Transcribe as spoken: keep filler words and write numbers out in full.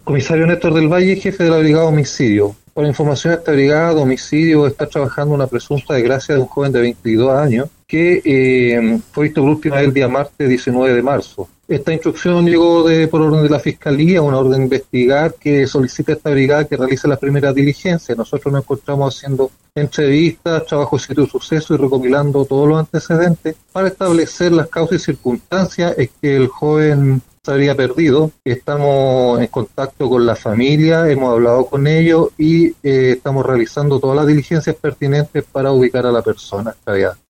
Comisario Néstor del Valle, jefe de la Brigada Homicidio. Por información de esta brigada de homicidio está trabajando una presunta desgracia de un joven de veintidós años que eh, fue visto por última vez el día martes diecinueve de marzo. Esta instrucción llegó de, por orden de la Fiscalía, una orden de investigar que solicita a esta brigada que realice las primeras diligencias. Nosotros nos encontramos haciendo entrevistas, trabajo de sitio de suceso y recopilando todos los antecedentes para establecer las causas y circunstancias en que el joven se habría perdido. Estamos en contacto con la familia, hemos hablado con ellos y eh, estamos realizando todas las diligencias pertinentes para ubicar a la persona extraviada.